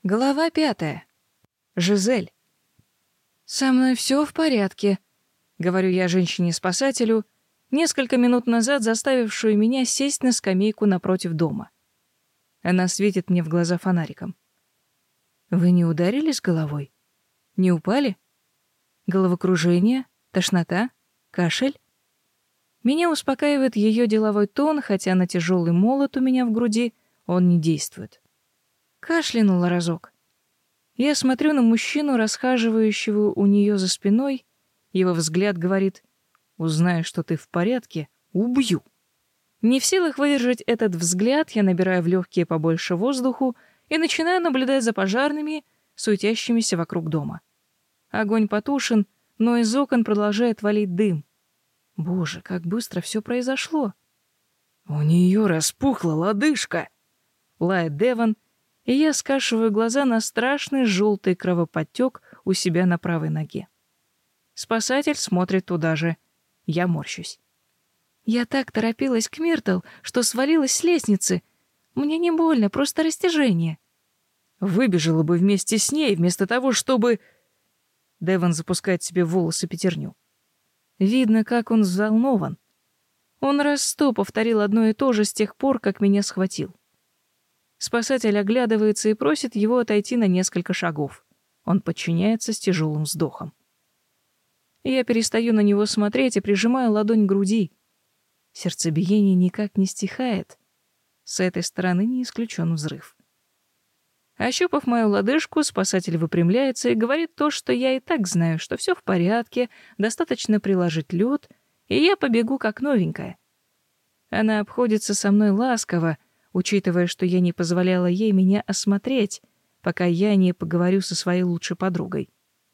Глава 5. Жизель. «Со мной все в порядке», — говорю я женщине-спасателю, несколько минут назад заставившую меня сесть на скамейку напротив дома. Она светит мне в глаза фонариком. «Вы не ударились головой? Не упали? Головокружение? Тошнота? Кашель?» Меня успокаивает ее деловой тон, хотя на тяжелый молот у меня в груди он не действует. Кашлянула разок. Я смотрю на мужчину, расхаживающего у нее за спиной. Его взгляд говорит: «Узнаю, что ты в порядке, убью». Не в силах выдержать этот взгляд, я набираю в легкие побольше воздуху и начинаю наблюдать за пожарными, суетящимися вокруг дома. Огонь потушен, но из окон продолжает валить дым. Боже, как быстро все произошло. «У нее распухла лодыжка», — лает Девон, и я скашиваю глаза на страшный желтый кровоподтек у себя на правой ноге. Спасатель смотрит туда же. Я морщусь. Я так торопилась к Миртл, что свалилась с лестницы. Мне не больно, просто растяжение. Выбежала бы вместе с ней, вместо того, чтобы... Девон запускает себе в волосы пятерню. Видно, как он взволнован. Он раз 100 повторил одно и то же с тех пор, как меня схватил. Спасатель оглядывается и просит его отойти на несколько шагов. Он подчиняется с тяжелым вздохом. Я перестаю на него смотреть и прижимаю ладонь к груди. Сердцебиение никак не стихает. С этой стороны не исключен взрыв. Ощупав мою лодыжку, спасатель выпрямляется и говорит то, что я и так знаю, что все в порядке, достаточно приложить лед, и я побегу как новенькая. Она обходится со мной ласково, учитывая, что я не позволяла ей меня осмотреть, пока я не поговорю со своей лучшей подругой.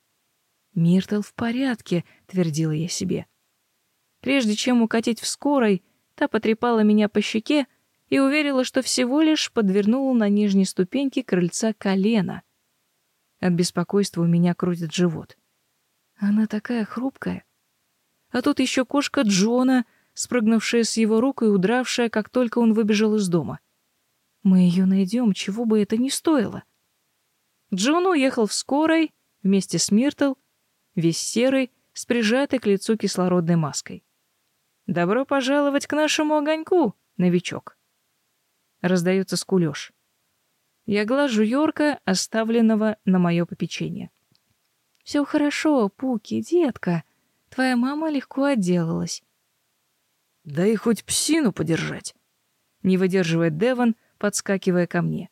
«Миртл в порядке», — твердила я себе. Прежде чем укатить в скорой, та потрепала меня по щеке и уверила, что всего лишь подвернула на нижней ступеньке крыльца колено. От беспокойства у меня крутит живот. Она такая хрупкая. А тут еще кошка Джона, спрыгнувшая с его рук и удравшая, как только он выбежал из дома. Мы ее найдем, чего бы это ни стоило. Джон уехал в скорой вместе с Миртл, весь серый, с прижатой к лицу кислородной маской. «Добро пожаловать к нашему огоньку, новичок!» Раздается скулёж. Я глажу Йорка, оставленного на мое попечение. «Все хорошо, Пуки, детка. Твоя мама легко отделалась». «Да и хоть псину подержать!» Не выдерживает Девон, подскакивая ко мне.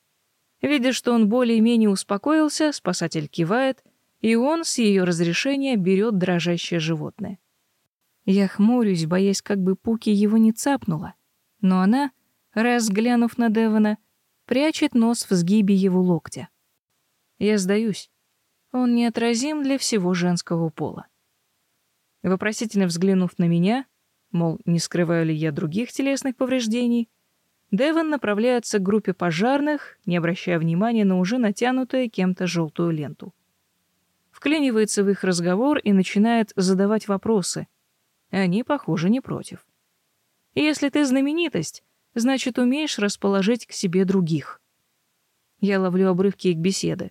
Видя, что он более-менее успокоился, спасатель кивает, и он с ее разрешения берет дрожащее животное. Я хмурюсь, боясь, как бы Пуки его не цапнула, но она, раз глянув на Девона, прячет нос в сгибе его локтя. Я сдаюсь. Он неотразим для всего женского пола. Вопросительно взглянув на меня, мол, не скрываю ли я других телесных повреждений, Девон направляется к группе пожарных, не обращая внимания на уже натянутую кем-то желтую ленту. Вклинивается в их разговор и начинает задавать вопросы. Они, похоже, не против. Если ты знаменитость, значит, умеешь расположить к себе других. Я ловлю обрывки их беседы.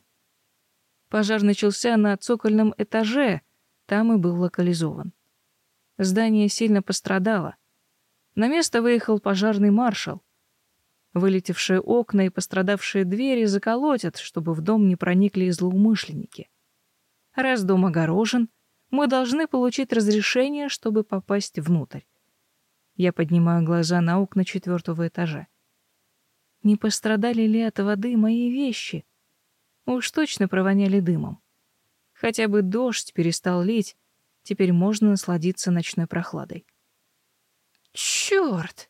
Пожар начался на цокольном этаже, там и был локализован. Здание сильно пострадало. На место выехал пожарный маршал. Вылетевшие окна и пострадавшие двери заколотят, чтобы в дом не проникли злоумышленники. Раз дом огорожен, мы должны получить разрешение, чтобы попасть внутрь. Я поднимаю глаза на окна 4-го этажа. Не пострадали ли от воды мои вещи? Уж точно провоняли дымом. Хотя бы дождь перестал лить, теперь можно насладиться ночной прохладой. Чёрт!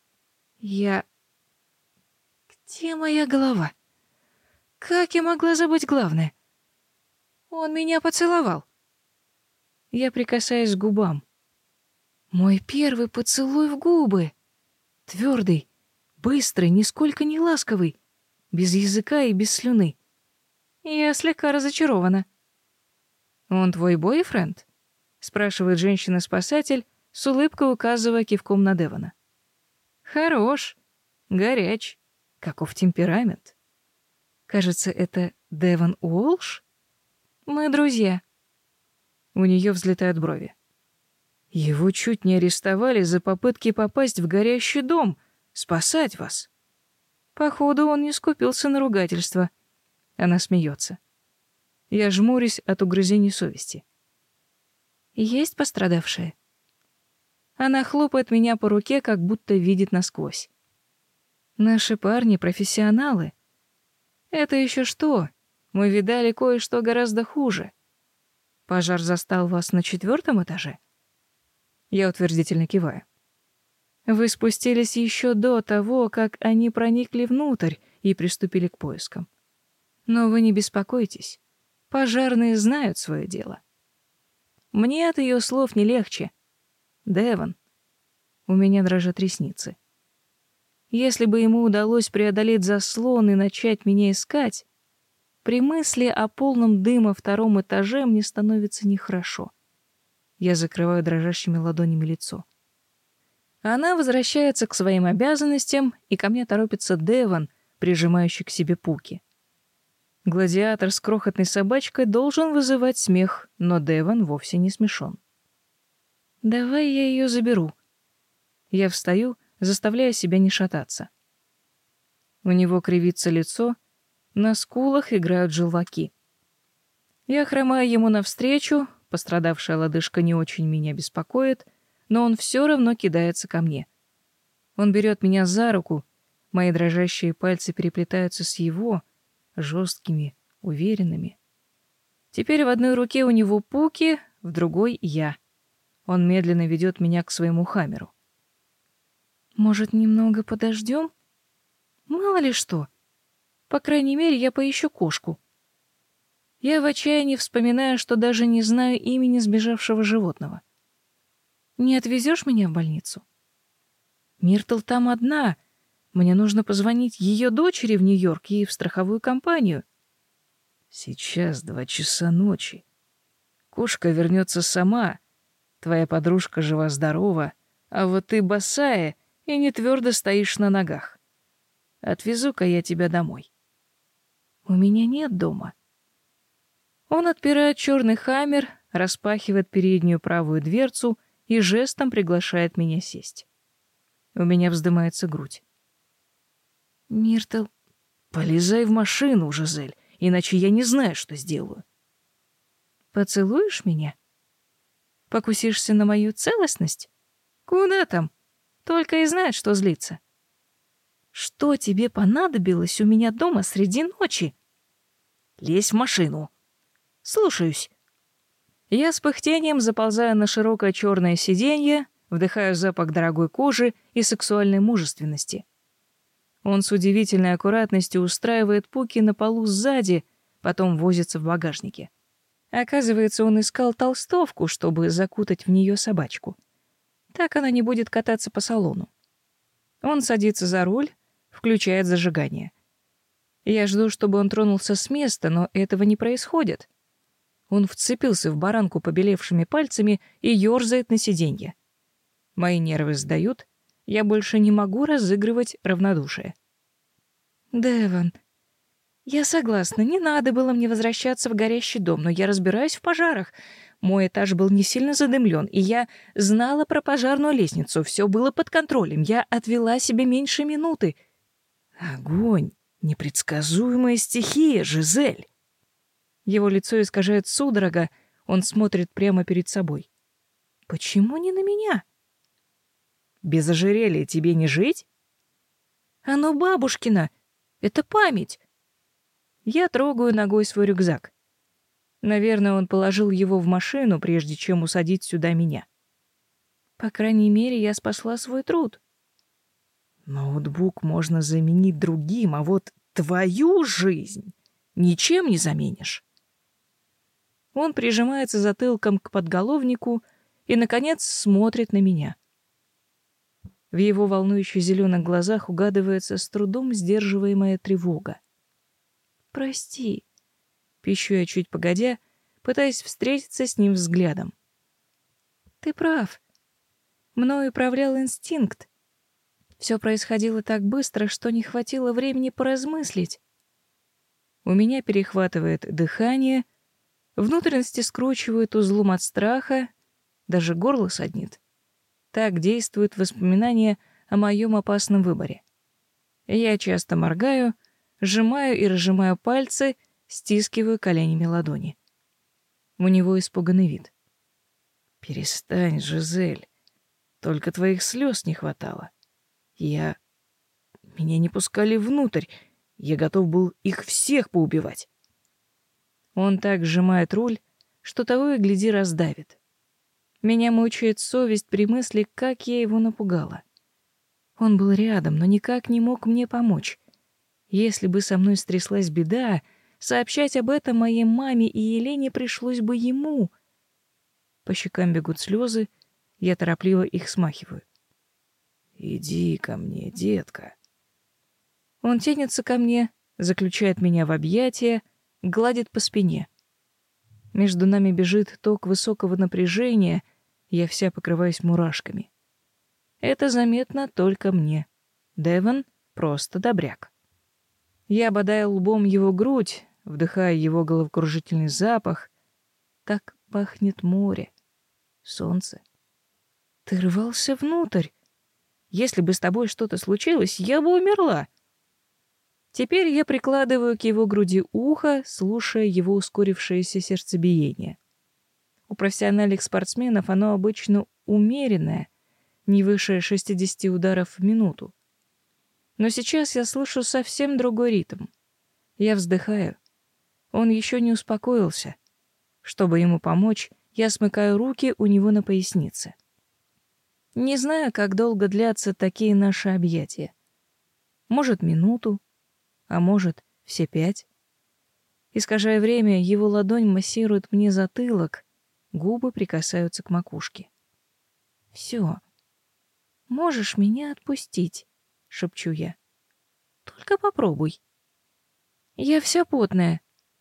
Где моя голова? Как я могла забыть главное? Он меня поцеловал. Я прикасаюсь к губам. Мой первый поцелуй в губы. Твердый, быстрый, нисколько не ласковый, без языка и без слюны. Я слегка разочарована. «Он твой бойфренд?» — спрашивает женщина-спасатель, с улыбкой указывая кивком на Девона. «Хорош, горяч, каков темперамент». Кажется, это Девон Уолш? Мы друзья. У нее взлетают брови. Его чуть не арестовали за попытки попасть в горящий дом, спасать вас. Походу, он не скупился на ругательство. Она смеется. Я жмурюсь от угрызений совести. Есть пострадавшие? Она хлопает меня по руке, как будто видит насквозь. Наши парни профессионалы. Это еще что? Мы видали кое-что гораздо хуже. Пожар застал вас на 4-м этаже? Я утвердительно киваю. Вы спустились еще до того, как они проникли внутрь и приступили к поискам. Но вы не беспокойтесь. Пожарные знают свое дело. Мне от ее слов не легче. Девон. У меня дрожат ресницы. Если бы ему удалось преодолеть заслон и начать меня искать, при мысли о полном дыма 2-м этаже мне становится нехорошо. Я закрываю дрожащими ладонями лицо. Она возвращается к своим обязанностям, и ко мне торопится Девон, прижимающий к себе Пуки. Гладиатор с крохотной собачкой должен вызывать смех, но Девон вовсе не смешон. «Давай я ее заберу». Я встаю, заставляя себя не шататься. У него кривится лицо, на скулах играют желваки. Я хромаю ему навстречу, пострадавшая лодыжка не очень меня беспокоит, но он все равно кидается ко мне. Он берет меня за руку, мои дрожащие пальцы переплетаются с его, жесткими, уверенными. Теперь в одной руке у него Пуки, в другой — я. Он медленно ведет меня к своему хаммеру. Может, немного подождем? Мало ли что. По крайней мере, я поищу кошку. Я в отчаянии вспоминаю, что даже не знаю имени сбежавшего животного. Не отвезешь меня в больницу? Миртл там одна. Мне нужно позвонить ее дочери в Нью-Йорк и в страховую компанию. Сейчас 2 часа ночи. Кошка вернется сама. Твоя подружка жива-здорова, а вот ты босая и не твердо стоишь на ногах. Отвезу-ка я тебя домой. У меня нет дома. Он отпирает черный хаммер, распахивает переднюю правую дверцу и жестом приглашает меня сесть. У меня вздымается грудь. Миртл, полезай в машину, Жизель, иначе я не знаю, что сделаю. Поцелуешь меня? Покусишься на мою целостность? Куда там? Только и знает, что злиться. Что тебе понадобилось у меня дома среди ночи? Лезь в машину. Слушаюсь. Я с пыхтением заползаю на широкое черное сиденье, вдыхаю запах дорогой кожи и сексуальной мужественности. Он с удивительной аккуратностью устраивает Пуки на полу сзади, потом возится в багажнике. Оказывается, он искал толстовку, чтобы закутать в нее собачку. Так она не будет кататься по салону. Он садится за руль, включает зажигание. Я жду, чтобы он тронулся с места, но этого не происходит. Он вцепился в баранку побелевшими пальцами и ёрзает на сиденье. Мои нервы сдают, я больше не могу разыгрывать равнодушие. «Девон, я согласна, не надо было мне возвращаться в горящий дом, но я разбираюсь в пожарах. Мой этаж был не сильно задымлен, и я знала про пожарную лестницу, все было под контролем, я отвела себе меньше минуты. Огонь, непредсказуемая стихия, Жизель!» Его лицо искажает судорога, он смотрит прямо перед собой. «Почему не на меня?» «Без ожерелья тебе не жить?» «Оно бабушкино, это память». Я трогаю ногой свой рюкзак. Наверное, он положил его в машину, прежде чем усадить сюда меня. По крайней мере, я спасла свой труд. Ноутбук можно заменить другим, а вот твою жизнь ничем не заменишь. Он прижимается затылком к подголовнику и, наконец, смотрит на меня. В его волнующих зеленых глазах угадывается с трудом сдерживаемая тревога. «Прости», — пищу я чуть погодя, пытаясь встретиться с ним взглядом. «Ты прав. Мною управлял инстинкт. Все происходило так быстро, что не хватило времени поразмыслить. У меня перехватывает дыхание, внутренности скручивают узлом от страха, даже горло саднит. Так действуют воспоминания о моем опасном выборе. Я часто моргаю, сжимаю и разжимаю пальцы, стискиваю коленями ладони. У него испуганный вид. «Перестань, Жизель. Только твоих слез не хватало. Меня не пускали внутрь. Я готов был их всех поубивать». Он так сжимает руль, что того и гляди раздавит. Меня мучает совесть при мысли, как я его напугала. Он был рядом, но никак не мог мне помочь. Если бы со мной стряслась беда, сообщать об этом моей маме и Елене пришлось бы ему. По щекам бегут слезы, я торопливо их смахиваю. «Иди ко мне, детка». Он тянется ко мне, заключает меня в объятия, гладит по спине. Между нами бежит ток высокого напряжения, я вся покрываюсь мурашками. Это заметно только мне. Девон просто добряк. Я бодаю лбом его грудь, вдыхаю его головокружительный запах. Так пахнет море, солнце. Ты рвался внутрь. Если бы с тобой что-то случилось, я бы умерла. Теперь я прикладываю к его груди ухо, слушая его ускорившееся сердцебиение. У профессиональных спортсменов оно обычно умеренное, не выше 60 ударов в минуту. Но сейчас я слышу совсем другой ритм. Я вздыхаю. Он еще не успокоился. Чтобы ему помочь, я смыкаю руки у него на пояснице. Не знаю, как долго длятся такие наши объятия. Может, минуту, а может, все 5. Искажая время, его ладонь массирует мне затылок, губы прикасаются к макушке. «Все. Можешь меня отпустить», — шепчу я. «Только попробуй». Я вся потная.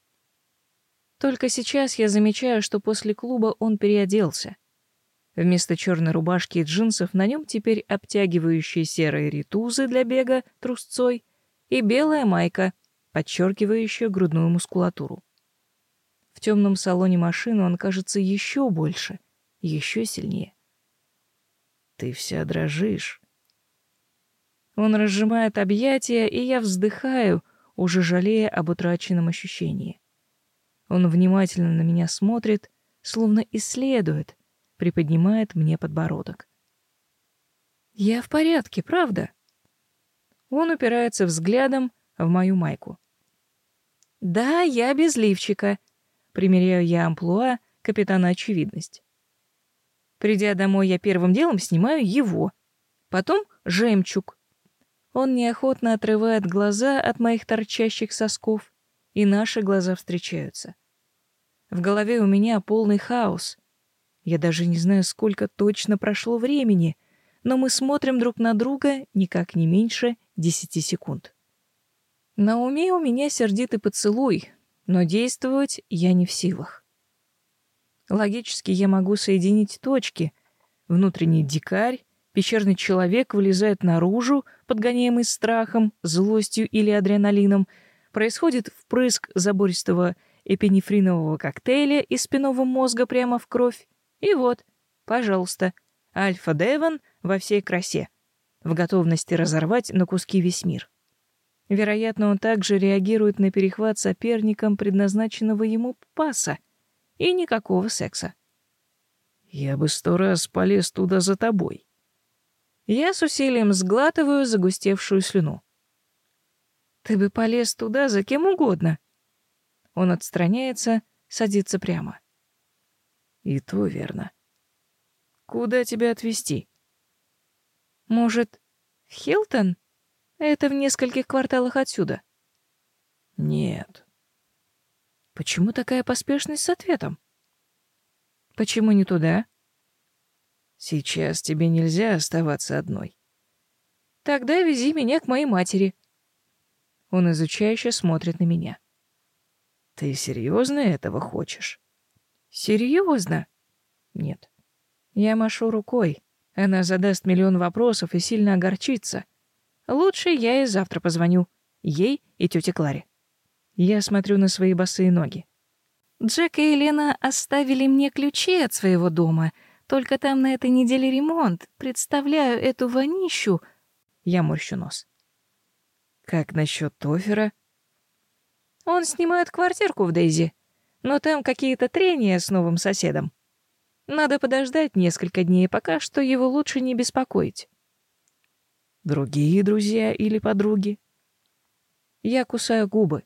Только сейчас я замечаю, что после клуба он переоделся. Вместо черной рубашки и джинсов на нем теперь обтягивающие серые ритузы для бега трусцой и белая майка, подчеркивающая грудную мускулатуру. В темном салоне машины он кажется еще больше, еще сильнее. «Ты вся дрожишь». Он разжимает объятия, и я вздыхаю, уже жалея об утраченном ощущении. Он внимательно на меня смотрит, словно исследует, приподнимает мне подбородок. «Я в порядке, правда?» Он упирается взглядом в мою майку. «Да, я без лифчика», — примеряю я амплуа капитана Очевидность. Придя домой, я первым делом снимаю его, потом жемчуг. Он неохотно отрывает глаза от моих торчащих сосков, и наши глаза встречаются. В голове у меня полный хаос. Я даже не знаю, сколько точно прошло времени, но мы смотрим друг на друга никак не меньше 10 секунд. На уме у меня сердитый поцелуй, но действовать я не в силах. Логически я могу соединить точки. Внутренний дикарь, пещерный человек вылезает наружу, подгоняемый страхом, злостью или адреналином, происходит впрыск забористого эпинефринового коктейля из спинного мозга прямо в кровь. И вот, пожалуйста, Альфа-Девон во всей красе, в готовности разорвать на куски весь мир. Вероятно, он также реагирует на перехват соперником предназначенного ему паса, и никакого секса. «Я бы 100 раз полез туда за тобой». Я с усилием сглатываю загустевшую слюну. «Ты бы полез туда за кем угодно». Он отстраняется, садится прямо. «И то верно. Куда тебя отвезти?» «Может, в Хилтон? Это в нескольких кварталах отсюда». «Нет». «Почему такая поспешность с ответом?» «Почему не туда?» «Сейчас тебе нельзя оставаться одной». «Тогда вези меня к моей матери». Он изучающе смотрит на меня. «Ты серьезно этого хочешь?» «Серьезно?» «Нет». Я машу рукой. Она задаст миллион вопросов и сильно огорчится. Лучше я ей завтра позвоню. Ей и тете Кларе. Я смотрю на свои босые ноги. Джек и Елена оставили мне ключи от своего дома. Только там на этой неделе ремонт. Представляю эту вонищу. Я морщу нос. Как насчет Тофера? Он снимает квартирку в Дейзи, но там какие-то трения с новым соседом. Надо подождать несколько дней, пока что его лучше не беспокоить. Другие друзья или подруги? Я кусаю губы.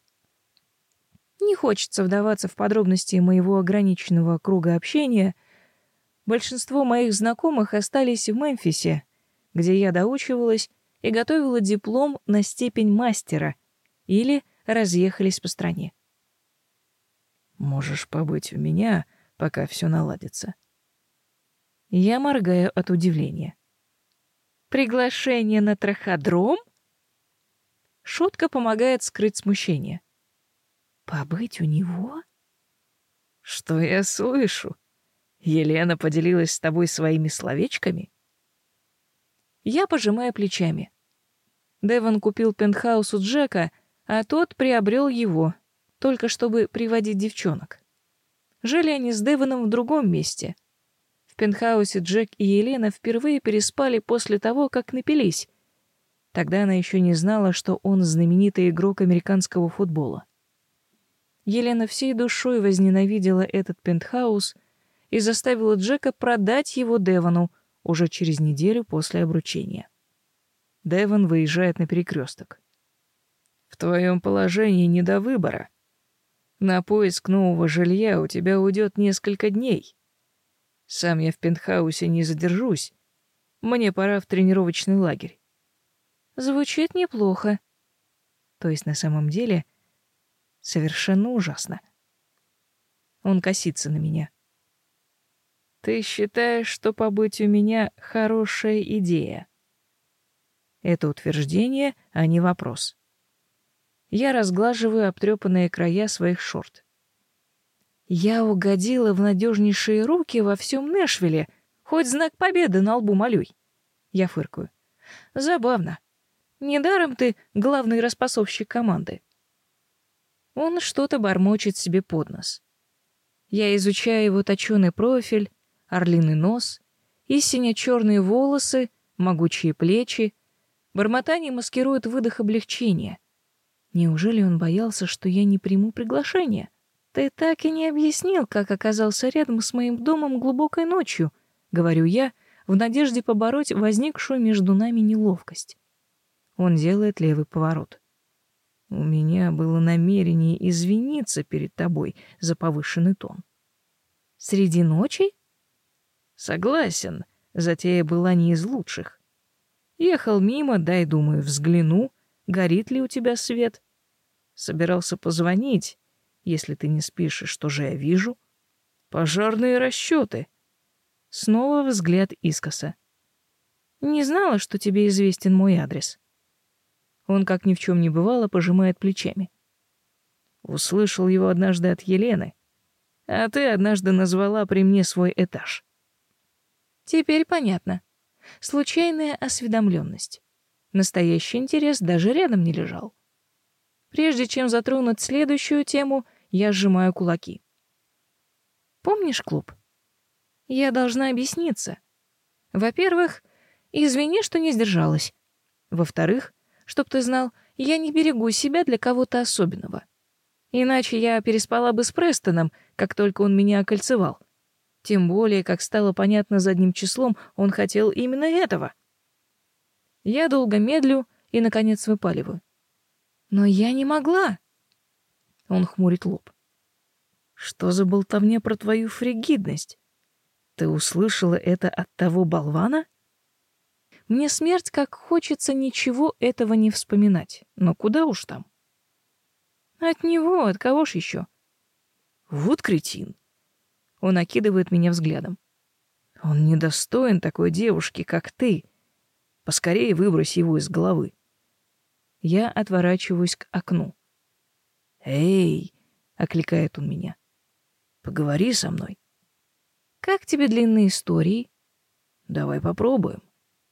Не хочется вдаваться в подробности моего ограниченного круга общения. Большинство моих знакомых остались в Мемфисе, где я доучивалась и готовила диплом на степень мастера, или разъехались по стране. Можешь побыть у меня, пока все наладится. Я моргаю от удивления. Приглашение на траходром? Шутка помогает скрыть смущение. Побыть у него? Что я слышу? Елена поделилась с тобой своими словечками? Я пожимаю плечами. Девон купил пентхаус у Джека, а тот приобрел его, только чтобы приводить девчонок. Жили они с Девоном в другом месте. В пентхаусе Джек и Елена впервые переспали после того, как напились. Тогда она еще не знала, что он знаменитый игрок американского футбола. Елена всей душой возненавидела этот пентхаус и заставила Джека продать его Девону уже через неделю после обручения. Девон выезжает на перекресток. В твоем положении не до выбора. На поиск нового жилья у тебя уйдет несколько дней. Сам я в пентхаусе не задержусь. Мне пора в тренировочный лагерь. Звучит неплохо. То есть на самом деле совершенно ужасно. Он косится на меня. Ты считаешь, что побыть у меня хорошая идея? Это утверждение, а не вопрос. Я разглаживаю обтрепанные края своих шорт. Я угодила в надежнейшие руки во всем Нэшвилле, хоть знак победы на лбу малюй. Я фыркаю. Забавно. Недаром ты главный распасовщик команды. Он что-то бормочет себе под нос. Я изучаю его точёный профиль, орлиный нос, и сине-чёрные волосы, могучие плечи. Бормотание маскирует выдох облегчения. Неужели он боялся, что я не приму приглашение? Ты так и не объяснил, как оказался рядом с моим домом глубокой ночью, говорю я, в надежде побороть возникшую между нами неловкость. Он делает левый поворот. У меня было намерение извиниться перед тобой за повышенный тон. Среди ночи? Согласен, затея была не из лучших. Ехал мимо, дай, думаю, взгляну, горит ли у тебя свет. Собирался позвонить, если ты не спишь, что же я вижу? Пожарные расчеты. Снова взгляд искоса. Не знала, что тебе известен мой адрес. Он, как ни в чем не бывало, пожимает плечами. Услышал его однажды от Елены, а ты однажды назвала при мне свой этаж. Теперь понятно. Случайная осведомленность. Настоящий интерес даже рядом не лежал. Прежде чем затронуть следующую тему, я сжимаю кулаки. Помнишь клуб? Я должна объясниться. Во-первых, извини, что не сдержалась. Во-вторых, чтоб ты знал, я не берегу себя для кого-то особенного. Иначе я переспала бы с Престоном, как только он меня окольцевал. Тем более, как стало понятно задним числом, он хотел именно этого. Я долго медлю и, наконец, выпаливаю. Но я не могла. Он хмурит лоб. Что за болтовня про твою фригидность? Ты услышала это от того болвана? Мне смерть как хочется ничего этого не вспоминать. Но куда уж там? От него, от кого ж еще? Вот кретин. Он окидывает меня взглядом. Он недостоин такой девушки, как ты. Поскорее выбрось его из головы. Я отворачиваюсь к окну. «Эй!» — окликает он меня. «Поговори со мной». «Как тебе длинные истории?» «Давай попробуем».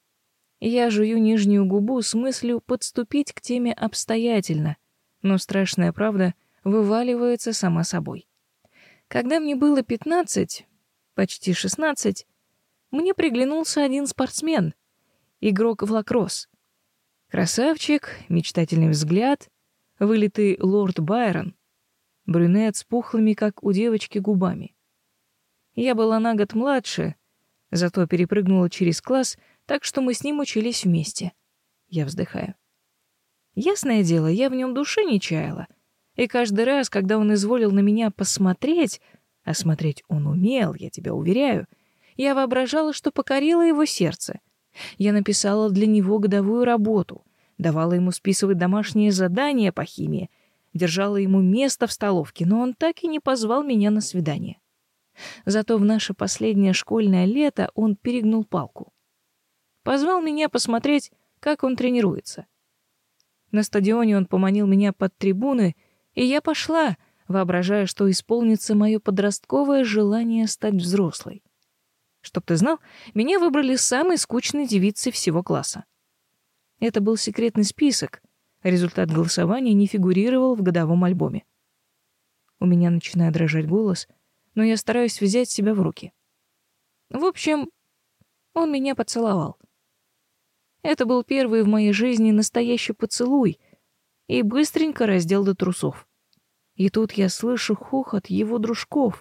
Я жую нижнюю губу с мыслью подступить к теме обстоятельно, но страшная правда вываливается сама собой. Когда мне было 15, почти 16, мне приглянулся один спортсмен, игрок в лакросс. Красавчик, мечтательный взгляд, вылитый лорд Байрон, брюнет с пухлыми, как у девочки, губами. Я была на год младше, зато перепрыгнула через класс, так что мы с ним учились вместе. Я вздыхаю. Ясное дело, я в нем души не чаяла, и каждый раз, когда он изволил на меня посмотреть, а смотреть он умел, я тебя уверяю, я воображала, что покорила его сердце. Я написала для него годовую работу, давала ему списывать домашние задания по химии, держала ему место в столовке, но он так и не позвал меня на свидание. Зато в наше последнее школьное лето он перегнул палку. Позвал меня посмотреть, как он тренируется. На стадионе он поманил меня под трибуны, и я пошла, воображая, что исполнится мое подростковое желание стать взрослой. Чтоб ты знал, меня выбрали самой скучной девицей всего класса. Это был секретный список, результат голосования не фигурировал в годовом альбоме. У меня начинает дрожать голос, но я стараюсь взять себя в руки. В общем, он меня поцеловал. Это был первый в моей жизни настоящий поцелуй и быстренько раздел до трусов. И тут я слышу хохот его дружков.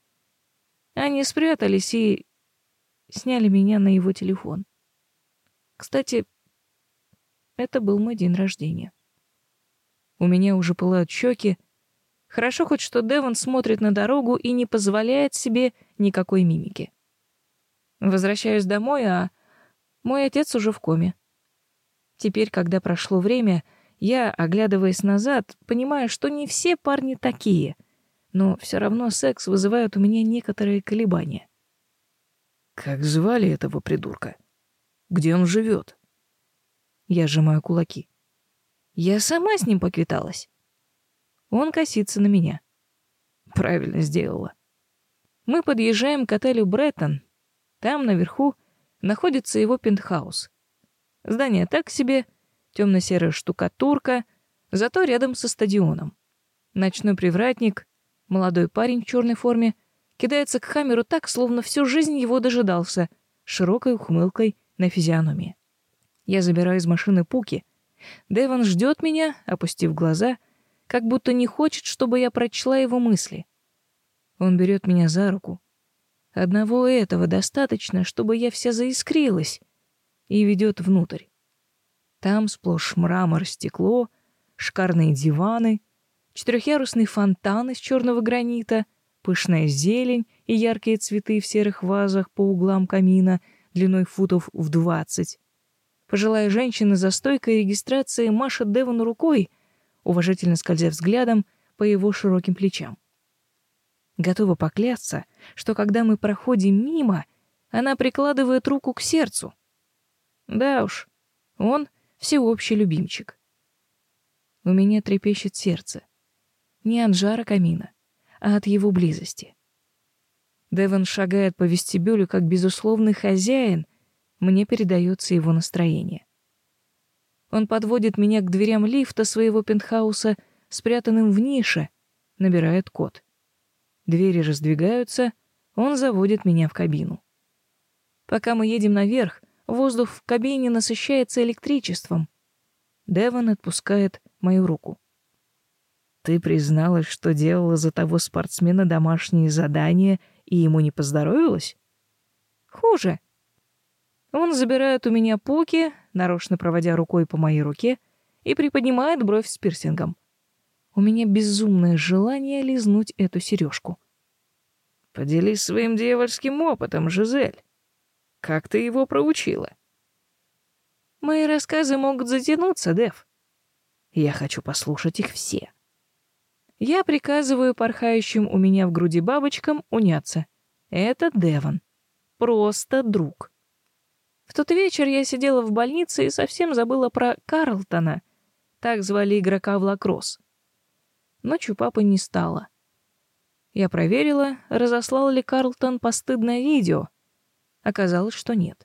Они спрятались и сняли меня на его телефон. Кстати, это был мой день рождения. У меня уже пылают щеки. Хорошо хоть, что Девон смотрит на дорогу и не позволяет себе никакой мимики. Возвращаюсь домой, а мой отец уже в коме. Теперь, когда прошло время, я, оглядываясь назад, понимаю, что не все парни такие, но все равно секс вызывает у меня некоторые колебания. Как звали этого придурка? Где он живет? Я сжимаю кулаки. Я сама с ним поквиталась. Он косится на меня. Правильно сделала. Мы подъезжаем к отелю Бреттон. Там, наверху, находится его пентхаус. Здание так себе, темно-серая штукатурка, зато рядом со стадионом. Ночной привратник, молодой парень в черной форме, кидается к Хаммеру так, словно всю жизнь его дожидался, широкой ухмылкой на физиономии. Я забираю из машины Пуки. Девон ждет меня, опустив глаза, как будто не хочет, чтобы я прочла его мысли. Он берет меня за руку. Одного этого достаточно, чтобы я вся заискрилась, и ведет внутрь. Там сплошь мрамор, стекло, шикарные диваны, четырехъярусный фонтан из черного гранита, пышная зелень и яркие цветы в серых вазах по углам камина длиной футов в 20. Пожилая женщина за стойкой регистрации машет Девону рукой, уважительно скользя взглядом по его широким плечам. Готова поклясться, что когда мы проходим мимо, она прикладывает руку к сердцу. Да уж, он всеобщий любимчик. У меня трепещет сердце. Не от жара камина, а от его близости. Девон шагает по вестибюлю как безусловный хозяин, мне передается его настроение. Он подводит меня к дверям лифта своего пентхауса, спрятанным в нише, набирает код. Двери раздвигаются, он заводит меня в кабину. Пока мы едем наверх, воздух в кабине насыщается электричеством. Девон отпускает мою руку. Ты призналась, что делала за того спортсмена домашние задания, и ему не поздоровилось? Хуже. Он забирает у меня Пуки, нарочно проводя рукой по моей руке, и приподнимает бровь с пирсингом. У меня безумное желание лизнуть эту сережку. Поделись своим дьявольским опытом, Жизель. Как ты его проучила? Мои рассказы могут затянуться, Дев. Я хочу послушать их все. Я приказываю порхающим у меня в груди бабочкам уняться. Это Девон. Просто друг. В тот вечер я сидела в больнице и совсем забыла про Карлтона. Так звали игрока в лакросс. Ночью папы не стало. Я проверила, разослал ли Карлтон постыдное видео. Оказалось, что нет.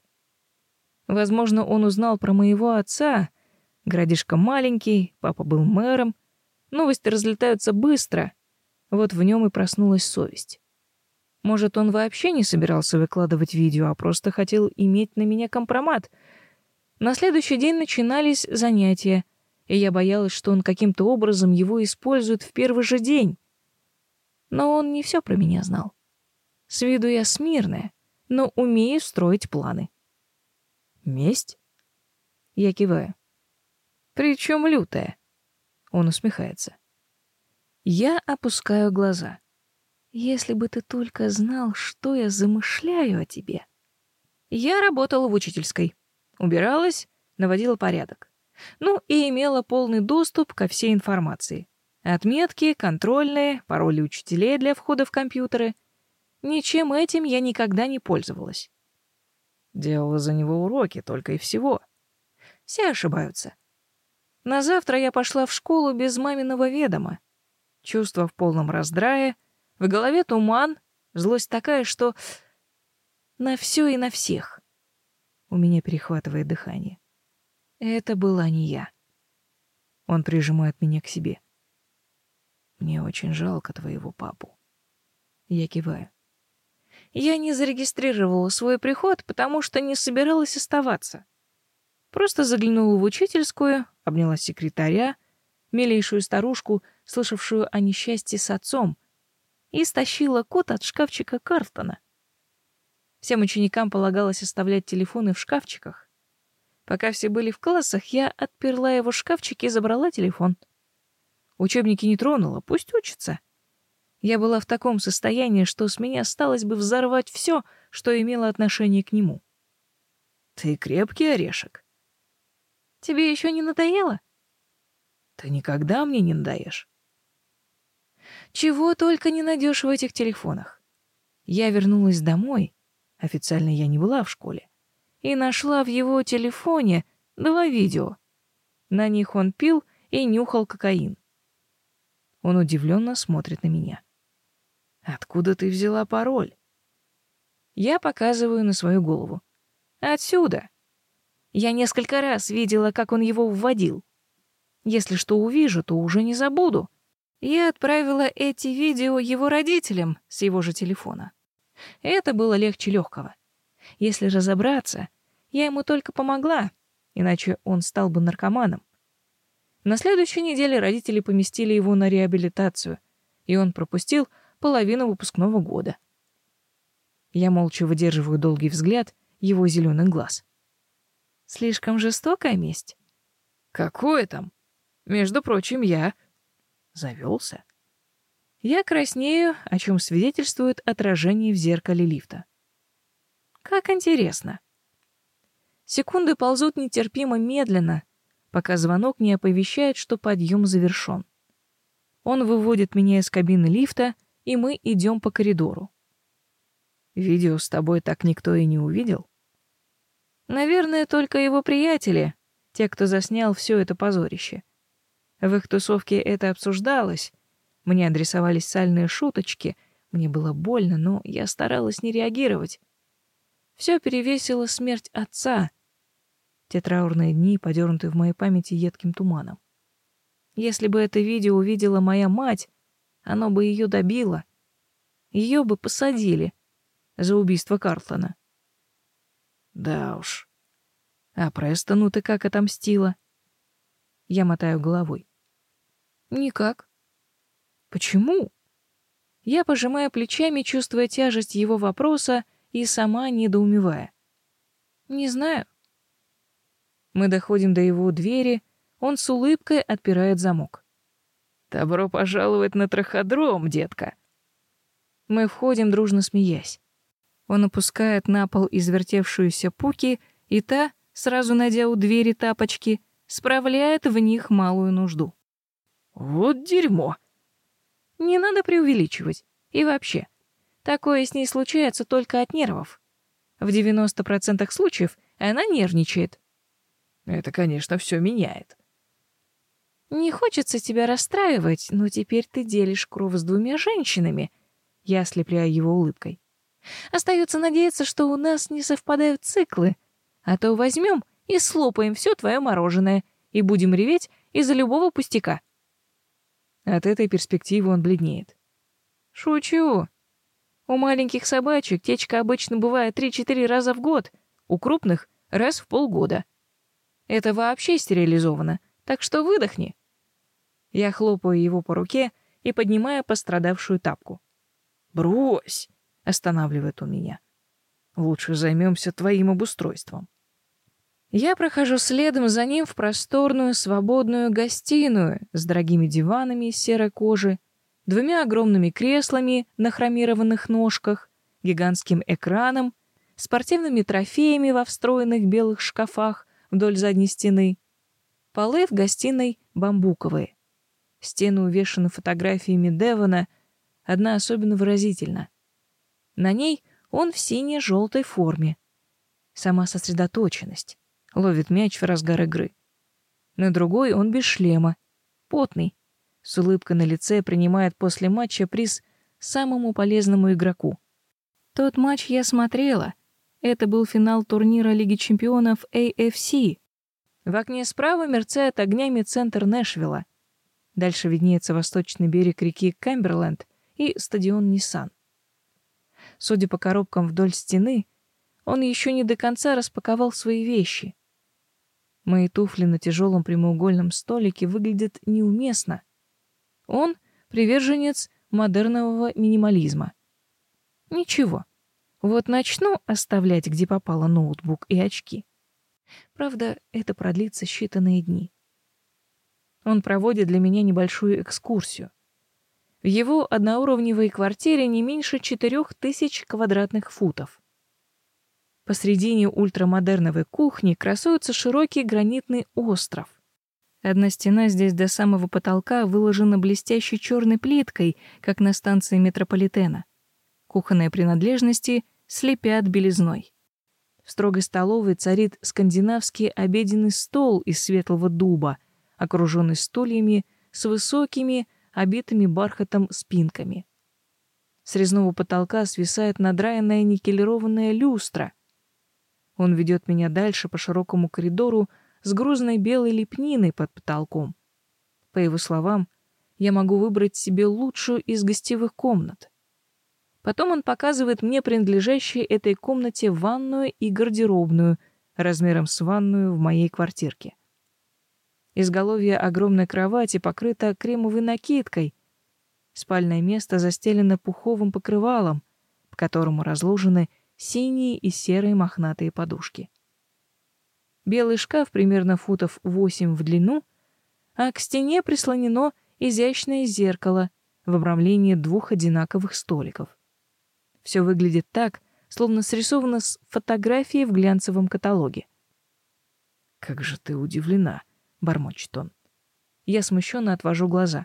Возможно, он узнал про моего отца. Городишко маленький, папа был мэром. Новости разлетаются быстро. Вот в нем и проснулась совесть. Может, он вообще не собирался выкладывать видео, а просто хотел иметь на меня компромат. На следующий день начинались занятия, и я боялась, что он каким-то образом его использует в первый же день. Но он не все про меня знал. С виду я смирная, но умею строить планы. Месть? Я киваю. Причем лютая. Он усмехается. Я опускаю глаза. Если бы ты только знал, что я замышляю о тебе. Я работала в учительской. Убиралась, наводила порядок. Ну и имела полный доступ ко всей информации. Отметки, контрольные, пароли учителей для входа в компьютеры. Ничем этим я никогда не пользовалась. Делала за него уроки только и всего. Все ошибаются. На завтра я пошла в школу без маминого ведома. Чувства в полном раздрае, в голове туман, злость такая, что на все и на всех. У меня перехватывает дыхание. Это была не я. Он прижимает меня к себе. Мне очень жалко твоего папу. Я киваю. Я не зарегистрировала свой приход, потому что не собиралась оставаться. Просто заглянула в учительскую, обняла секретаря, милейшую старушку, слышавшую о несчастье с отцом, и стащила код от шкафчика Карлтона. Всем ученикам полагалось оставлять телефоны в шкафчиках. Пока все были в классах, я отперла его шкафчик и забрала телефон. Учебники не тронула, пусть учатся. Я была в таком состоянии, что с меня осталось бы взорвать все, что имело отношение к нему. Ты крепкий орешек. Тебе еще не надоело? Ты никогда мне не надоешь. Чего только не найдешь в этих телефонах. Я вернулась домой, официально я не была в школе, и нашла в его телефоне 2 видео. На них он пил и нюхал кокаин. Он удивленно смотрит на меня. Откуда ты взяла пароль? Я показываю на свою голову. Отсюда. Я несколько раз видела, как он его вводил. Если что увижу, то уже не забуду. Я отправила эти видео его родителям с его же телефона. Это было легче легкого. Если разобраться, я ему только помогла, иначе он стал бы наркоманом. На следующей неделе родители поместили его на реабилитацию, и он пропустил половину выпускного года. Я молча выдерживаю долгий взгляд его зеленых глаз. Слишком жестокая месть. Какое там? Между прочим, я завелся. Я краснею, о чем свидетельствует отражение в зеркале лифта. Как интересно. Секунды ползут нетерпимо медленно, пока звонок не оповещает, что подъем завершен. Он выводит меня из кабины лифта, и мы идем по коридору. Видео с тобой так никто и не увидел? Наверное, только его приятели, те, кто заснял все это позорище. В их тусовке это обсуждалось. Мне адресовались сальные шуточки. Мне было больно, но я старалась не реагировать. Все перевесило смерть отца. Те траурные дни, подернутые в моей памяти едким туманом. Если бы это видео увидела моя мать, оно бы ее добило. Ее бы посадили за убийство Карлтона. Да уж. А Престону ты как отомстила? Я мотаю головой. Никак. Почему? Я пожимаю плечами, чувствуя тяжесть его вопроса и сама недоумевая. Не знаю. Мы доходим до его двери, он с улыбкой отпирает замок. Добро пожаловать на траходром, детка. Мы входим, дружно смеясь. Он опускает на пол извертевшуюся Пуки, и та, сразу найдя у двери тапочки, справляет в них малую нужду. Вот дерьмо. Не надо преувеличивать. И вообще, такое с ней случается только от нервов. В 90% случаев она нервничает. Это, конечно, все меняет. Не хочется тебя расстраивать, но теперь ты делишь кров с 2 женщинами. Я ослепляю его улыбкой. Остается надеяться, что у нас не совпадают циклы, а то возьмем и слопаем все твое мороженое и будем реветь из-за любого пустяка. От этой перспективы он бледнеет. Шучу. У маленьких собачек течка обычно бывает 3-4 раза в год, у крупных — раз в полгода. Это вообще стерилизовано, так что выдохни. Я хлопаю его по руке и поднимаю пострадавшую тапку. «Брось!» — останавливает он меня. «Лучше займемся твоим обустройством». Я прохожу следом за ним в просторную свободную гостиную с дорогими диванами из серой кожи, 2 огромными креслами на хромированных ножках, гигантским экраном, спортивными трофеями во встроенных белых шкафах вдоль задней стены. Полы в гостиной бамбуковые. Стены увешаны фотографиями Девона, одна особенно выразительна. На ней он в сине-желтой форме. Сама сосредоточенность. Ловит мяч в разгар игры. На другой он без шлема, потный, с улыбкой на лице принимает после матча приз самому полезному игроку. Тот матч я смотрела. Это был финал турнира Лиги чемпионов AFC. В окне справа мерцает огнями центр Нэшвилла. Дальше виднеется восточный берег реки Камберленд и стадион Nissan. Судя по коробкам вдоль стены, он еще не до конца распаковал свои вещи. Мои туфли на тяжелом прямоугольном столике выглядят неуместно. Он — приверженец модернового минимализма. Ничего, вот начну оставлять, где попало, ноутбук и очки. Правда, это продлится считанные дни. Он проводит для меня небольшую экскурсию. В его одноуровневой квартире не меньше 4000 квадратных футов. Посредине ультрамодерновой кухни красуется широкий гранитный остров. Одна стена здесь до самого потолка выложена блестящей черной плиткой, как на станции метрополитена. Кухонные принадлежности слепят белизной. В строгой столовой царит скандинавский обеденный стол из светлого дуба, окруженный стульями с высокими, обитыми бархатом спинками. С резного потолка свисает надраенная никелированная люстра. Он ведет меня дальше по широкому коридору с грузной белой лепниной под потолком. По его словам, я могу выбрать себе лучшую из гостевых комнат. Потом он показывает мне принадлежащие этой комнате ванную и гардеробную, размером с ванную в моей квартирке. Изголовье огромной кровати покрыто кремовой накидкой. Спальное место застелено пуховым покрывалом, по которому разложены синие и серые мохнатые подушки. Белый шкаф примерно футов 8 в длину, а к стене прислонено изящное зеркало в обрамлении 2 одинаковых столиков. Все выглядит так, словно срисовано с фотографии в глянцевом каталоге. «Как же ты удивлена», — бормочет он. Я смущенно отвожу глаза.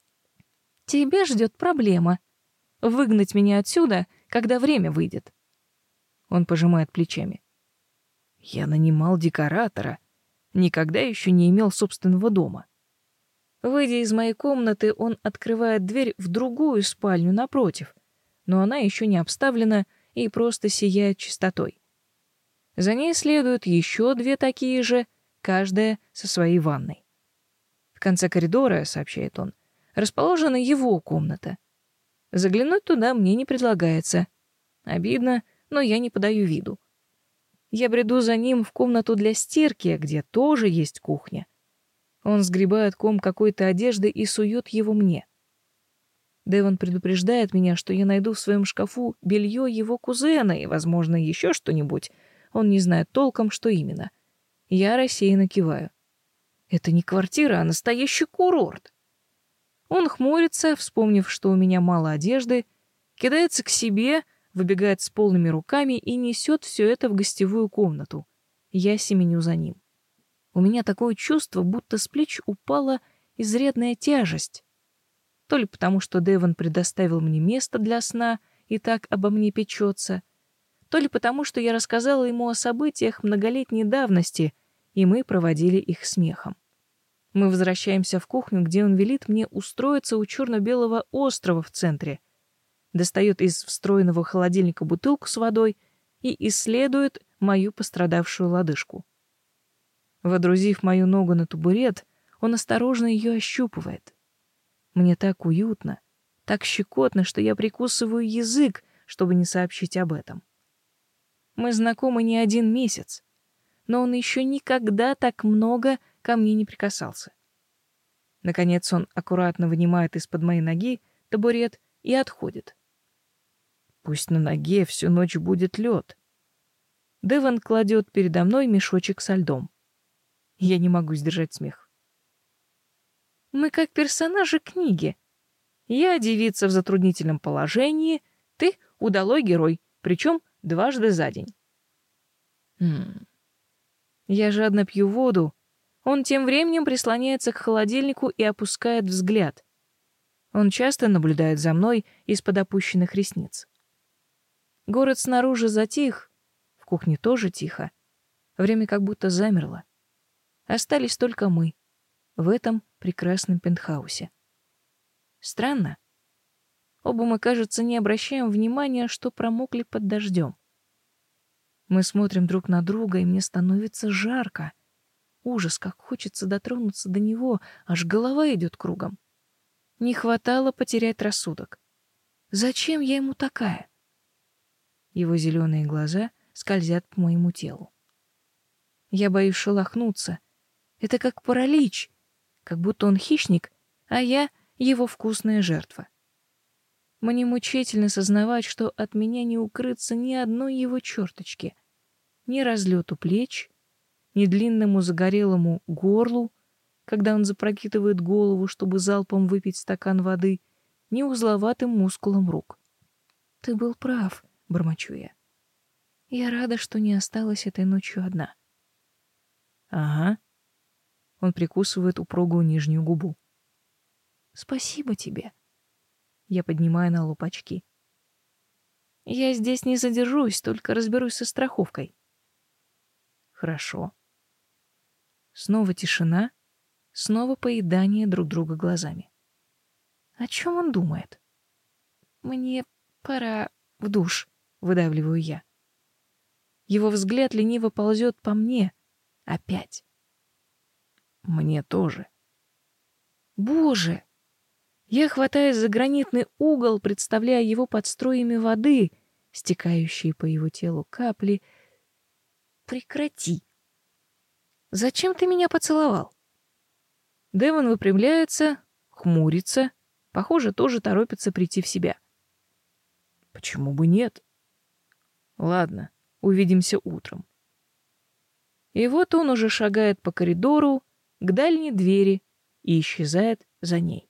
«Тебя ждет проблема. Выгнать меня отсюда, когда время выйдет». Он пожимает плечами. «Я нанимал декоратора. Никогда еще не имел собственного дома». Выйдя из моей комнаты, он открывает дверь в другую спальню напротив, но она еще не обставлена и просто сияет чистотой. За ней следуют еще 2 такие же, каждая со своей ванной. В конце коридора, сообщает он, расположена его комната. Заглянуть туда мне не предлагается. Обидно, но я не подаю виду. Я бреду за ним в комнату для стирки, где тоже есть кухня. Он сгребает ком какой-то одежды и сует его мне. Девон предупреждает меня, что я найду в своем шкафу белье его кузена и, возможно, еще что-нибудь. Он не знает толком, что именно. Я рассеянно киваю. Это не квартира, а настоящий курорт. Он хмурится, вспомнив, что у меня мало одежды, кидается к себе, выбегает с полными руками и несет все это в гостевую комнату. Я семеню за ним. У меня такое чувство, будто с плеч упала изрядная тяжесть. То ли потому, что Девон предоставил мне место для сна и так обо мне печется, то ли потому, что я рассказала ему о событиях многолетней давности, и мы проводили их смехом. Мы возвращаемся в кухню, где он велит мне устроиться у черно-белого острова в центре, достает из встроенного холодильника бутылку с водой и исследует мою пострадавшую лодыжку. Водрузив мою ногу на табурет, он осторожно ее ощупывает. Мне так уютно, так щекотно, что я прикусываю язык, чтобы не сообщить об этом. Мы знакомы не 1 месяц, но он еще никогда так много ко мне не прикасался. Наконец он аккуратно вынимает из-под моей ноги табурет и отходит. Пусть на ноге всю ночь будет лед. Девон кладет передо мной мешочек со льдом. Я не могу сдержать смех. Мы как персонажи книги. Я девица в затруднительном положении, ты удалой герой, причем 2 за день. Я жадно пью воду. Он тем временем прислоняется к холодильнику и опускает взгляд. Он часто наблюдает за мной из-под опущенных ресниц. Город снаружи затих, в кухне тоже тихо. Время как будто замерло. Остались только мы в этом прекрасном пентхаусе. Странно. Оба мы, кажется, не обращаем внимания, что промокли под дождем. Мы смотрим друг на друга, и мне становится жарко. Ужас, как хочется дотронуться до него, аж голова идет кругом. Не хватало потерять рассудок. Зачем я ему такая? Его зеленые глаза скользят по моему телу. Я боюсь шелохнуться. Это как паралич, как будто он хищник, а я его вкусная жертва. Мне мучительно сознавать, что от меня не укрыться ни одной его черточки, ни разлету плеч, ни длинному загорелому горлу, когда он запрокидывает голову, чтобы залпом выпить стакан воды, ни узловатым мускулам рук. «Ты был прав», — бормочу я. «Я рада, что не осталась этой ночью одна». «Ага». Он прикусывает упругую нижнюю губу. «Спасибо тебе». Я поднимаю на лоб очки. «Я здесь не задержусь, только разберусь со страховкой». «Хорошо». Снова тишина, снова поедание друг друга глазами. О чем он думает? «Мне пора в душ», — выдавливаю я. Его взгляд лениво ползет по мне. Опять. «Мне тоже». «Боже!» Я хватаюсь за гранитный угол, представляя его под струями воды, стекающие по его телу капли. «Прекрати! Зачем ты меня поцеловал?» Девон выпрямляется, хмурится, похоже, тоже торопится прийти в себя. «Почему бы нет?» «Ладно, увидимся утром». И вот он уже шагает по коридору к дальней двери и исчезает за ней.